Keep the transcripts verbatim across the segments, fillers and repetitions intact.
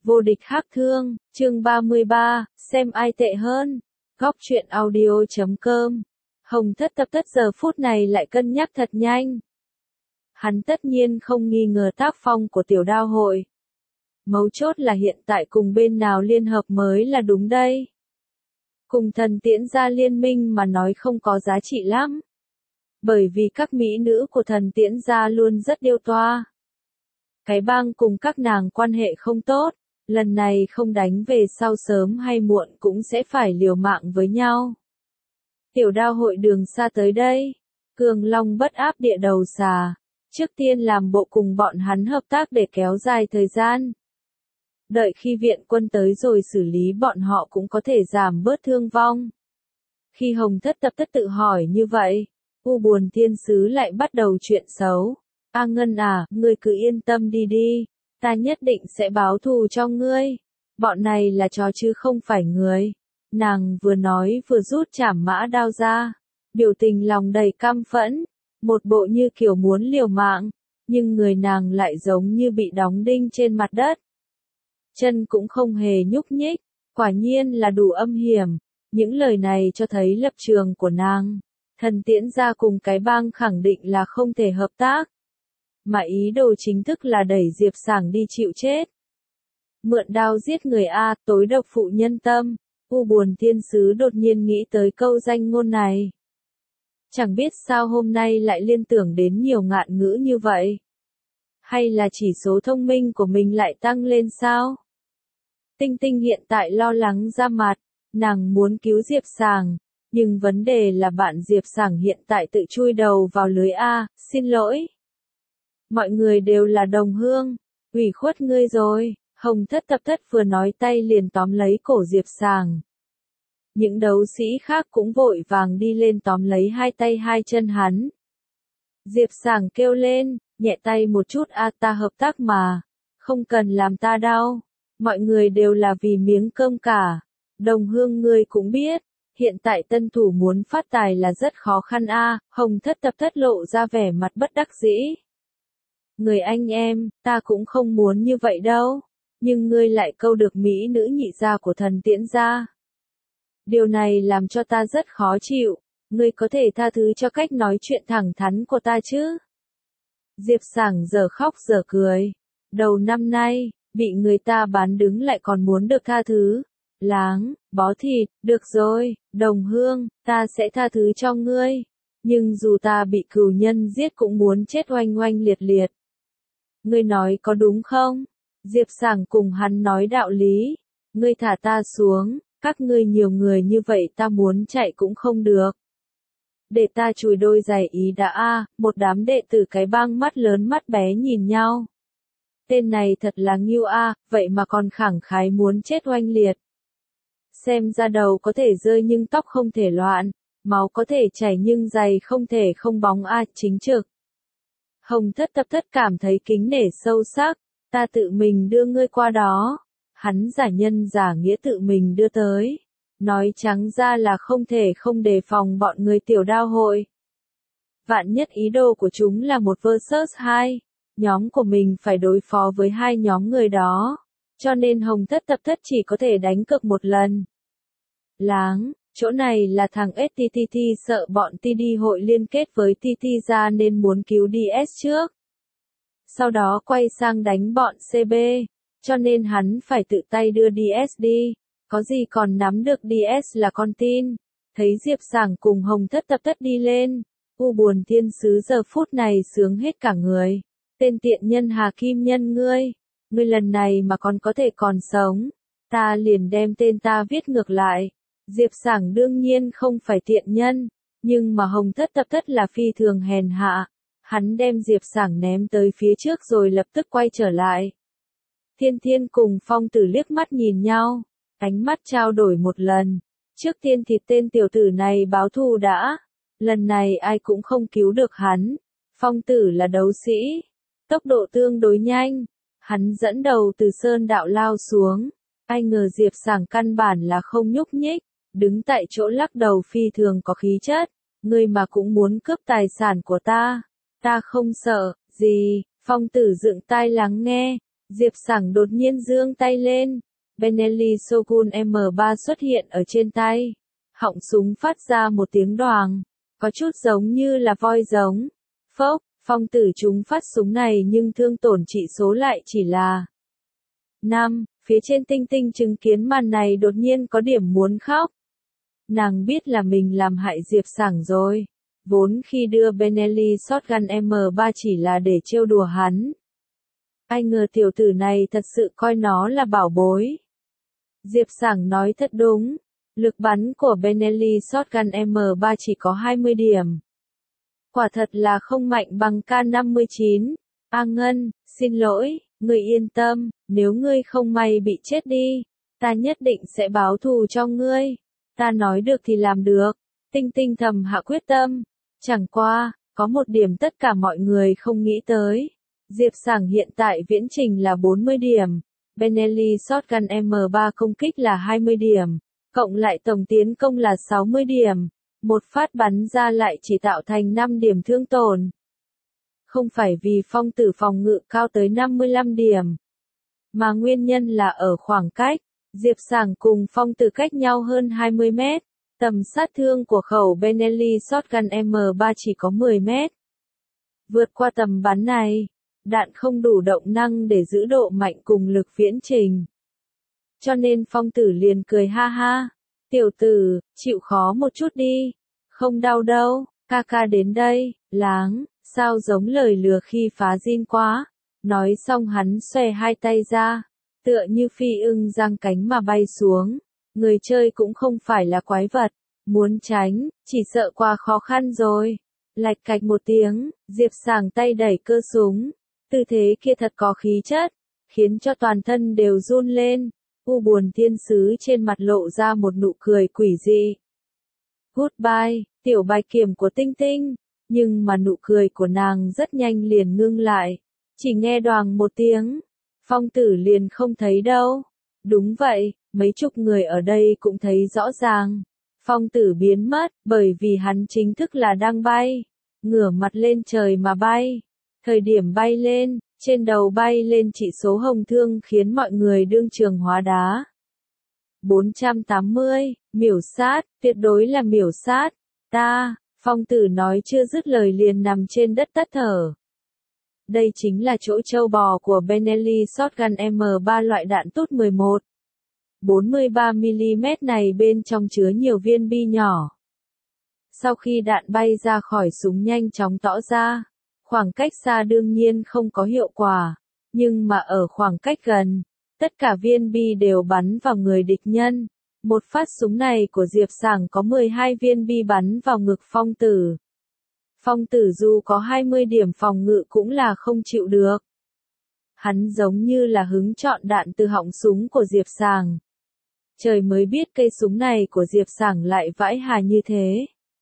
Vô địch hắc thương, chương ba mươi ba, xem ai tệ hơn. Góc truyện audio chấm com. Hồng Thất Tập Tất giờ phút này lại cân nhắc thật nhanh. Hắn tất nhiên không nghi ngờ tác phong của tiểu đao hội. Mấu chốt là hiện tại cùng bên nào liên hợp mới là đúng đây. Cùng thần tiễn gia liên minh mà nói không có giá trị lắm. Bởi vì các mỹ nữ của thần tiễn gia luôn rất điêu toa. Cái bang cùng các nàng quan hệ không tốt, lần này không đánh về sau sớm hay muộn cũng sẽ phải liều mạng với nhau. Tiểu đao hội đường xa tới đây, cường long bất áp địa đầu xà, trước tiên làm bộ cùng bọn hắn hợp tác để kéo dài thời gian. Đợi khi viện quân tới rồi xử lý bọn họ cũng có thể giảm bớt thương vong. Khi Hồng Thất Tập Tất tự hỏi như vậy, U Buồn Thiên Sứ lại bắt đầu chuyện xấu. A Ngân à, ngươi cứ yên tâm đi đi, ta nhất định sẽ báo thù cho ngươi. Bọn này là trò chứ không phải người. Nàng vừa nói vừa rút trảm mã đao ra, biểu tình lòng đầy căm phẫn, một bộ như kiểu muốn liều mạng, nhưng người nàng lại giống như bị đóng đinh trên mặt đất. Chân cũng không hề nhúc nhích, quả nhiên là đủ âm hiểm. Những lời này cho thấy lập trường của nàng. Thần tiễn gia cùng cái bang khẳng định là không thể hợp tác. Mà ý đồ chính thức là đẩy Diệp Sảng đi chịu chết. Mượn đao giết người A, tối độc phụ nhân tâm. U Buồn Thiên Sứ đột nhiên nghĩ tới câu danh ngôn này. Chẳng biết sao hôm nay lại liên tưởng đến nhiều ngạn ngữ như vậy. Hay là chỉ số thông minh của mình lại tăng lên sao? Tinh Tinh hiện tại lo lắng ra mặt, nàng muốn cứu Diệp Sảng, nhưng vấn đề là bạn Diệp Sảng hiện tại tự chui đầu vào lưới A, xin lỗi. Mọi người đều là đồng hương, ủy khuất ngươi rồi. Hồng Thất Tập Tất vừa nói tay liền tóm lấy cổ Diệp Sảng. Những đấu sĩ khác cũng vội vàng đi lên tóm lấy hai tay hai chân hắn. Diệp Sảng kêu lên, nhẹ tay một chút a ta hợp tác mà, không cần làm ta đau, mọi người đều là vì miếng cơm cả. Đồng hương ngươi cũng biết, hiện tại tân thủ muốn phát tài là rất khó khăn a. Hồng Thất Tập Tất lộ ra vẻ mặt bất đắc dĩ. Người anh em, ta cũng không muốn như vậy đâu. Nhưng ngươi lại câu được mỹ nữ nhị gia của thần tiễn gia. Điều này làm cho ta rất khó chịu, ngươi có thể tha thứ cho cách nói chuyện thẳng thắn của ta chứ? Diệp Sảng giờ khóc giờ cười. Đầu năm nay, bị người ta bán đứng lại còn muốn được tha thứ. Láng, bó thịt, được rồi, đồng hương, ta sẽ tha thứ cho ngươi. Nhưng dù ta bị cừu nhân giết cũng muốn chết oanh oanh liệt liệt. Ngươi nói có đúng không? Diệp Sảng cùng hắn nói đạo lý. Ngươi thả ta xuống, các ngươi nhiều người như vậy ta muốn chạy cũng không được. Để ta chùi đôi giày ý đã a. Một đám đệ tử cái bang mắt lớn mắt bé nhìn nhau. Tên này thật là nghiêu a, vậy mà còn khẳng khái muốn chết oanh liệt. Xem ra đầu có thể rơi nhưng tóc không thể loạn, máu có thể chảy nhưng giày không thể không bóng a, chính trực. Hồng Thất Tập Tất cảm thấy kính nể sâu sắc. Ta tự mình đưa ngươi qua đó. Hắn giả nhân giả nghĩa tự mình đưa tới. Nói trắng ra là không thể không đề phòng bọn người tiểu đao hội. Vạn nhất ý đồ của chúng là một versus hai. Nhóm của mình phải đối phó với hai nhóm người đó. Cho nên Hồng Thất Tập Tất chỉ có thể đánh cược một lần. Láng, chỗ này là thằng ét tê tê tê sợ bọn tê đê hội liên kết với tê tê ra nên muốn cứu đê ét trước. Sau đó quay sang đánh bọn xê bê, cho nên hắn phải tự tay đưa đê ét đi, có gì còn nắm được đê ét là con tin. Thấy Diệp Sảng cùng Hồng Thất Tập Tất đi lên, U Buồn Thiên Sứ giờ phút này sướng hết cả người. Tên tiện nhân Hà Kim Nhân ngươi, ngươi lần này mà còn có thể còn sống, ta liền đem tên ta viết ngược lại. Diệp Sảng đương nhiên không phải tiện nhân, nhưng mà Hồng Thất Tập Tất là phi thường hèn hạ. Hắn đem Diệp Sảng ném tới phía trước rồi lập tức quay trở lại. Thiên Thiên cùng Phong Tử liếc mắt nhìn nhau, ánh mắt trao đổi một lần. Trước tiên thì tên tiểu tử này báo thù đã. Lần này ai cũng không cứu được hắn. Phong Tử là đấu sĩ, tốc độ tương đối nhanh. Hắn dẫn đầu từ sơn đạo lao xuống. Ai ngờ Diệp Sảng căn bản là không nhúc nhích, đứng tại chỗ lắc đầu phi thường có khí chất. Ngươi mà cũng muốn cướp tài sản của ta. Ta không sợ, gì, Phong Tử dựng tai lắng nghe. Diệp Sảng đột nhiên giương tay lên. Benelli Shogun M ba xuất hiện ở trên tay. Họng súng phát ra một tiếng đoàng. Có chút giống như là voi giống. Phốc, Phong Tử trúng phát súng này nhưng thương tổn trị số lại chỉ là năm. Phía trên Tinh Tinh chứng kiến màn này đột nhiên có điểm muốn khóc. Nàng biết là mình làm hại Diệp Sảng rồi. Vốn khi đưa Benelli Shotgun M ba chỉ là để trêu đùa hắn. Ai ngờ tiểu tử này thật sự coi nó là bảo bối. Diệp Sảng nói thật đúng. Lực bắn của Benelli Shotgun M ba chỉ có hai mươi điểm. Quả thật là không mạnh bằng K năm mươi chín. A Ngân, xin lỗi, ngươi yên tâm, nếu ngươi không may bị chết đi, ta nhất định sẽ báo thù cho ngươi. Ta nói được thì làm được. Tinh Tinh thầm hạ quyết tâm. Chẳng qua, có một điểm tất cả mọi người không nghĩ tới. Diệp Sảng hiện tại viễn trình là bốn mươi điểm. Benelli Shotgun M ba công kích là hai mươi điểm. Cộng lại tổng tiến công là sáu mươi điểm. Một phát bắn ra lại chỉ tạo thành năm điểm thương tổn. Không phải vì Phong Tử phòng ngự cao tới năm mươi lăm điểm. Mà nguyên nhân là ở khoảng cách. Diệp Sảng cùng Phong Tử cách nhau hơn hai mươi mét. Tầm sát thương của khẩu Benelli Shotgun M ba chỉ có mười mét. Vượt qua tầm bắn này, đạn không đủ động năng để giữ độ mạnh cùng lực viễn trình. Cho nên Phong Tử liền cười ha ha. Tiểu tử, chịu khó một chút đi. Không đau đâu, ca ca đến đây, láng, sao giống lời lừa khi phá zin quá. Nói xong hắn xòe hai tay ra, tựa như phi ưng giang cánh mà bay xuống. Người chơi cũng không phải là quái vật, muốn tránh, chỉ sợ quá khó khăn rồi. Lạch cạch một tiếng, Diệp Sảng tay đẩy cơ súng. Tư thế kia thật có khí chất, khiến cho toàn thân đều run lên. U Buồn Thiên Sứ trên mặt lộ ra một nụ cười quỷ dị. Goodbye, tiểu bạch kiểm của Tinh Tinh. Nhưng mà nụ cười của nàng rất nhanh liền ngưng lại. Chỉ nghe đoàng một tiếng. Phong Tử liền không thấy đâu. Đúng vậy, mấy chục người ở đây cũng thấy rõ ràng. Phong Tử biến mất, bởi vì hắn chính thức là đang bay. Ngửa mặt lên trời mà bay. Thời điểm bay lên, trên đầu bay lên chỉ số hồng thương khiến mọi người đương trường hóa đá. bốn trăm tám mươi, miểu sát, tuyệt đối là miểu sát. Ta, Phong Tử nói chưa dứt lời liền nằm trên đất tắt thở. Đây chính là chỗ trâu bò của Benelli Shotgun M ba loại đạn tút mười một. bốn mươi ba mi li mét này bên trong chứa nhiều viên bi nhỏ. Sau khi đạn bay ra khỏi súng nhanh chóng tỏ ra, khoảng cách xa đương nhiên không có hiệu quả, nhưng mà ở khoảng cách gần, tất cả viên bi đều bắn vào người địch nhân. Một phát súng này của Diệp Sảng có mười hai viên bi bắn vào ngực Phong Tử. Phong Tử dù có hai mươi điểm phòng ngự cũng là không chịu được. Hắn giống như là hứng chọn đạn từ họng súng của Diệp Sảng. Trời mới biết cây súng này của Diệp Sảng lại vãi hà như thế.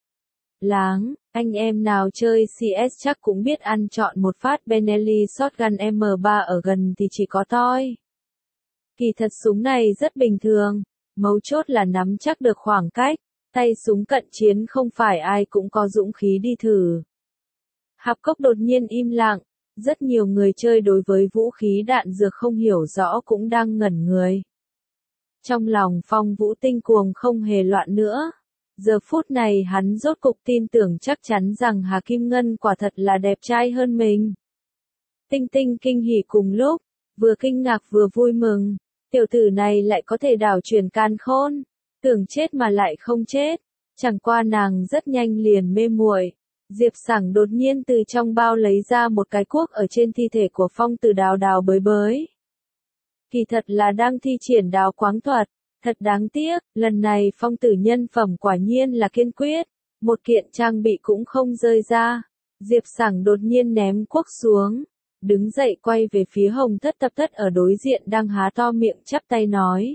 Láng, anh em nào chơi xê ét chắc cũng biết ăn chọn một phát Benelli Shotgun M ba ở gần thì chỉ có toi. Kỳ thật súng này rất bình thường, mấu chốt là nắm chắc được khoảng cách, tay súng cận chiến không phải ai cũng có dũng khí đi thử. Hạp cốc đột nhiên im lặng, rất nhiều người chơi đối với vũ khí đạn dược không hiểu rõ cũng đang ngẩn người. Trong lòng Phong Vũ tinh cuồng không hề loạn nữa. Giờ phút này hắn rốt cục tin tưởng chắc chắn rằng Hà Kim Ngân quả thật là đẹp trai hơn mình. Tinh Tinh kinh hỉ cùng lúc, vừa kinh ngạc vừa vui mừng. Tiểu tử này lại có thể đảo chuyển càn khôn, tưởng chết mà lại không chết. Chẳng qua nàng rất nhanh liền mê muội. Diệp Sảng đột nhiên từ trong bao lấy ra một cái cuốc ở trên thi thể của Phong Tử đào đào bới bới. Kỳ thật là đang thi triển đào quáng thuật. Thật đáng tiếc, lần này Phong Tử nhân phẩm quả nhiên là kiên quyết, một kiện trang bị cũng không rơi ra. Diệp Sảng đột nhiên ném cuốc xuống, đứng dậy quay về phía Hồng Thất Tập Thất ở đối diện đang há to miệng chắp tay nói.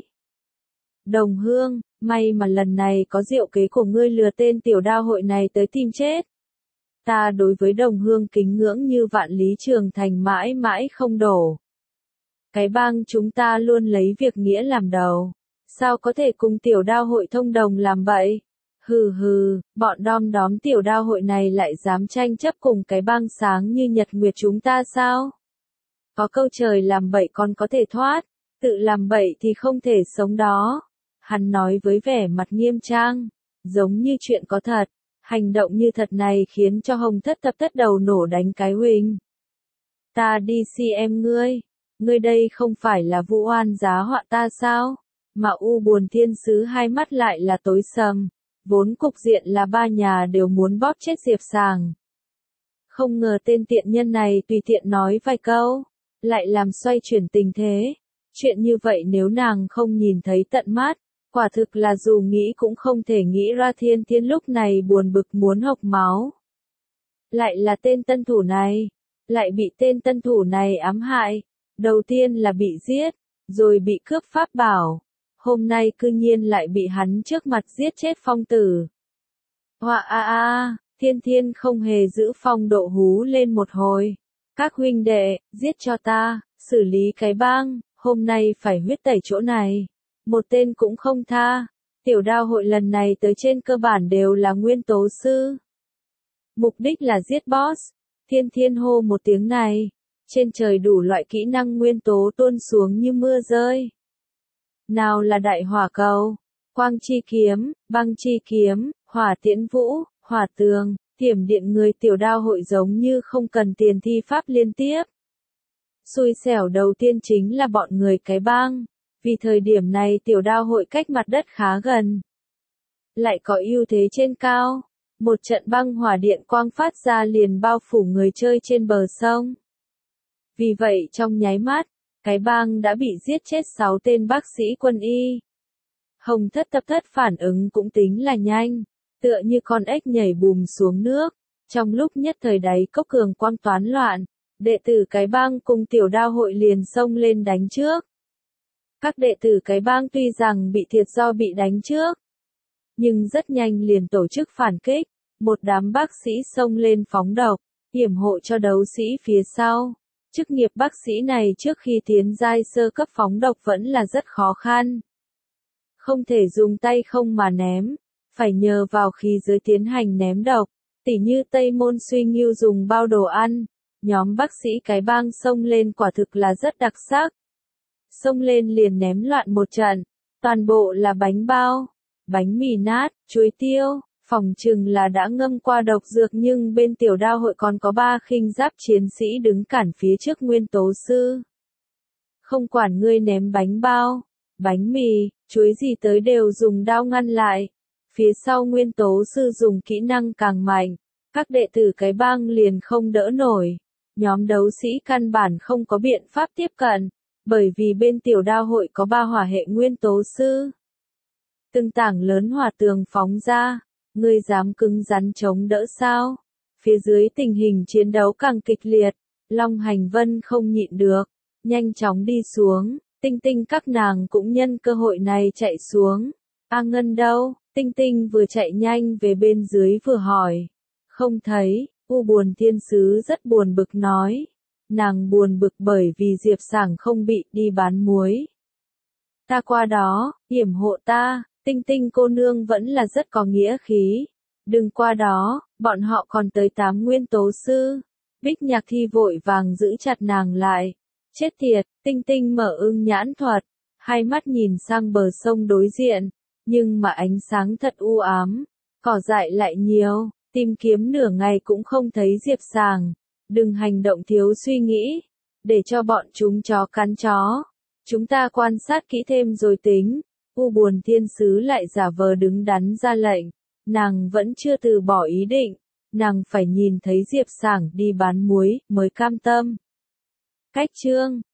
Đồng Hương, may mà lần này có diệu kế của ngươi lừa tên tiểu đao hội này tới tìm chết. Ta đối với Đồng Hương kính ngưỡng như vạn lý trường thành mãi mãi không đổ. Cái bang chúng ta luôn lấy việc nghĩa làm đầu. Sao có thể cùng tiểu đao hội thông đồng làm vậy? Hừ hừ, bọn đom đóm tiểu đao hội này lại dám tranh chấp cùng cái bang sáng như nhật nguyệt chúng ta sao? Có câu trời làm bậy còn có thể thoát, tự làm bậy thì không thể sống đó. Hắn nói với vẻ mặt nghiêm trang, giống như chuyện có thật. Hành động như thật này khiến cho Hồng Thất Thập Thất đầu nổ đánh cái huỳnh. Ta đi xem ngươi, ngươi đây không phải là vu oan giá họa ta sao? Mà U Buồn Thiên Sứ hai mắt lại là tối sầm, vốn cục diện là ba nhà đều muốn bóp chết Diệp Sàng. Không ngờ tên tiện nhân này tùy tiện nói vài câu, lại làm xoay chuyển tình thế. Chuyện như vậy nếu nàng không nhìn thấy tận mắt, quả thực là dù nghĩ cũng không thể nghĩ ra. Thiên Thiên lúc này buồn bực muốn hộc máu. Lại là tên tân thủ này, lại bị tên tân thủ này ám hại. Đầu tiên là bị giết, rồi bị cướp pháp bảo. Hôm nay cư nhiên lại bị hắn trước mặt giết chết phong tử. Hoa a a, Thiên Thiên không hề giữ phong độ hú lên một hồi. Các huynh đệ, giết cho ta, xử lý cái bang, hôm nay phải huyết tẩy chỗ này. Một tên cũng không tha. Tiểu đao hội lần này tới trên cơ bản đều là nguyên tố sư. Mục đích là giết boss. Thiên Thiên hô một tiếng này. Trên trời đủ loại kỹ năng nguyên tố tuôn xuống như mưa rơi. Nào là đại hỏa cầu, quang chi kiếm, băng chi kiếm, hỏa tiễn vũ, hỏa tường, thiểm điện. Người tiểu đao hội giống như không cần tiền thi pháp liên tiếp. Xui xẻo đầu tiên chính là bọn người cái bang. Vì thời điểm này tiểu đao hội cách mặt đất khá gần. Lại có ưu thế trên cao. Một trận băng hỏa điện quang phát ra liền bao phủ người chơi trên bờ sông. Vì vậy trong nháy mắt, cái bang đã bị giết chết sáu tên bác sĩ quân y. Hồng Thất Thập Thất phản ứng cũng tính là nhanh, tựa như con ếch nhảy bùm xuống nước. Trong lúc nhất thời đáy cốc cường quang toán loạn, đệ tử cái bang cùng tiểu đao hội liền xông lên đánh trước. Các đệ tử cái bang tuy rằng bị thiệt do bị đánh trước, nhưng rất nhanh liền tổ chức phản kích. Một đám bác sĩ xông lên phóng độc, yểm hộ cho đấu sĩ phía sau. Chức nghiệp bác sĩ này trước khi tiến giai sơ cấp phóng độc vẫn là rất khó khăn. Không thể dùng tay không mà ném, phải nhờ vào khí giới tiến hành ném độc. Tỉ như Tây Môn Suy Ngưu dùng bao đồ ăn, nhóm bác sĩ cái bang xông lên quả thực là rất đặc sắc. Xông lên liền ném loạn một trận, toàn bộ là bánh bao, bánh mì nát, chuối tiêu. Phòng chừng là đã ngâm qua độc dược, nhưng bên tiểu đao hội còn có ba khinh giáp chiến sĩ đứng cản phía trước nguyên tố sư. Không quản ngươi ném bánh bao, bánh mì, chuối gì tới đều dùng đao ngăn lại. Phía sau nguyên tố sư dùng kỹ năng càng mạnh, các đệ tử cái bang liền không đỡ nổi. Nhóm đấu sĩ căn bản không có biện pháp tiếp cận, bởi vì bên tiểu đao hội có ba hỏa hệ nguyên tố sư. Từng tảng lớn hỏa tường phóng ra. Ngươi dám cứng rắn chống đỡ sao? Phía dưới tình hình chiến đấu càng kịch liệt, Long Hành Vân không nhịn được, nhanh chóng đi xuống. Tinh Tinh các nàng cũng nhân cơ hội này chạy xuống. A Ngân đâu? Tinh Tinh vừa chạy nhanh về bên dưới vừa hỏi. Không thấy. U Buồn Thiên Sứ rất buồn bực nói. Nàng buồn bực bởi vì Diệp Sảng không bị đi bán muối. Ta qua đó, yểm hộ ta. Tinh Tinh cô nương vẫn là rất có nghĩa khí. Đừng qua đó, bọn họ còn tới tám nguyên tố sư. Bích Nhạc Thi vội vàng giữ chặt nàng lại. Chết tiệt, Tinh Tinh mở ưng nhãn thuật, hai mắt nhìn sang bờ sông đối diện, nhưng mà ánh sáng thật u ám, cỏ dại lại nhiều, tìm kiếm nửa ngày cũng không thấy Diệp Sàng. Đừng hành động thiếu suy nghĩ, để cho bọn chúng chó cắn chó. Chúng ta quan sát kỹ thêm rồi tính. U Buồn Thiên Sứ lại giả vờ đứng đắn ra lệnh, nàng vẫn chưa từ bỏ ý định, nàng phải nhìn thấy Diệp Sảng đi bán muối mới cam tâm. Cách chương